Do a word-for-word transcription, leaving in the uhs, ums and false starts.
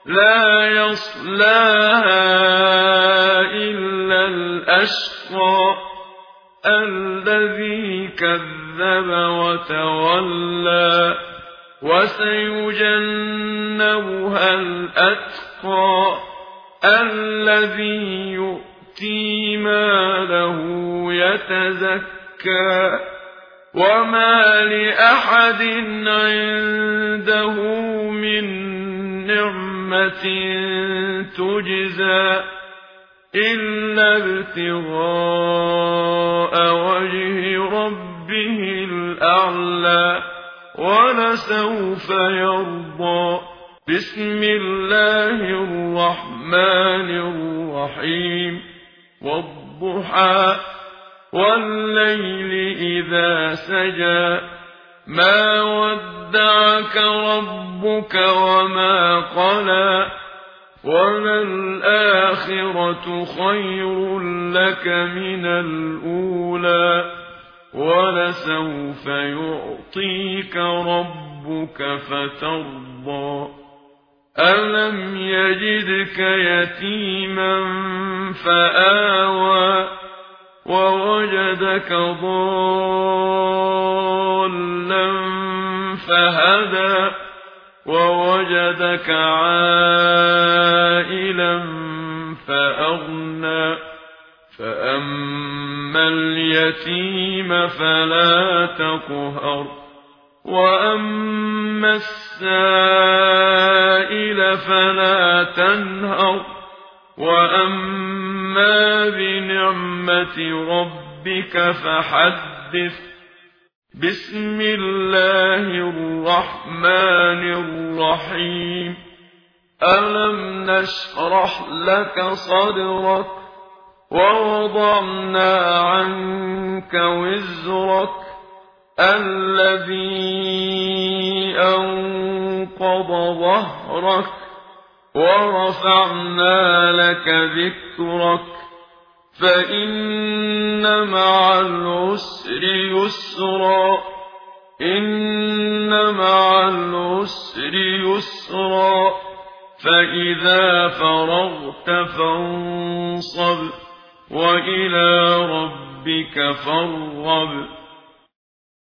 لا يصلاها إلا الأشقى الذي كذب وتولى وسيجنبها الأتقى الذي يؤتي ماله يتزكى وما لأحد عنده من نعمة تجزى إلا ابتغاء وجه ربه الأعلى ولسوف يرضى. بسم الله الرحمن الرحيم والضحى والليل إذا سجى ما ودعك ربك وما قلى وللآخرة خير لك من الأولى ولسوف يعطيك ربك فترضى. ألم يجدك يتيما فآوى ووجدك ضالا فهدى ووجدك عائلا فأغنى فأما اليتيم فلا تقهر وأما السائل فلا تنهر وأما بنعمة ربك فحدث. بسم الله الرحمن الرحيم ألم نشرح لك صدرك ووضعنا عنك وزرك الذي أنقض ظهرك ورفعنا لك ذكرك فإن مع العسر يسرا إن مع العسر يسرا فإذا فرغت فانصب وإلى ربك فارغب.